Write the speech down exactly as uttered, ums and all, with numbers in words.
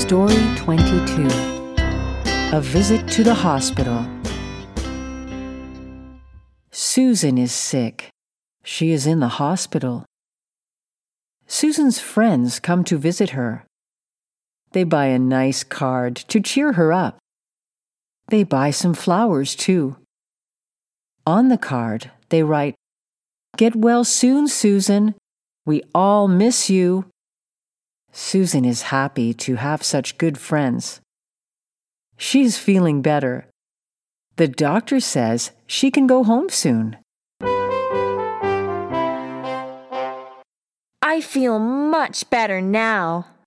Story twenty-two. A Visit to the Hospital. Susan is sick. She is in the hospital. Susan's friends come to visit her. They buy a nice card to cheer her up. They buy some flowers, too. On the card, they write, "Get well soon, Susan. We all miss you." Susan is happy to have such good friends. She is feeling better. The doctor says she can go home soon. I feel much better now.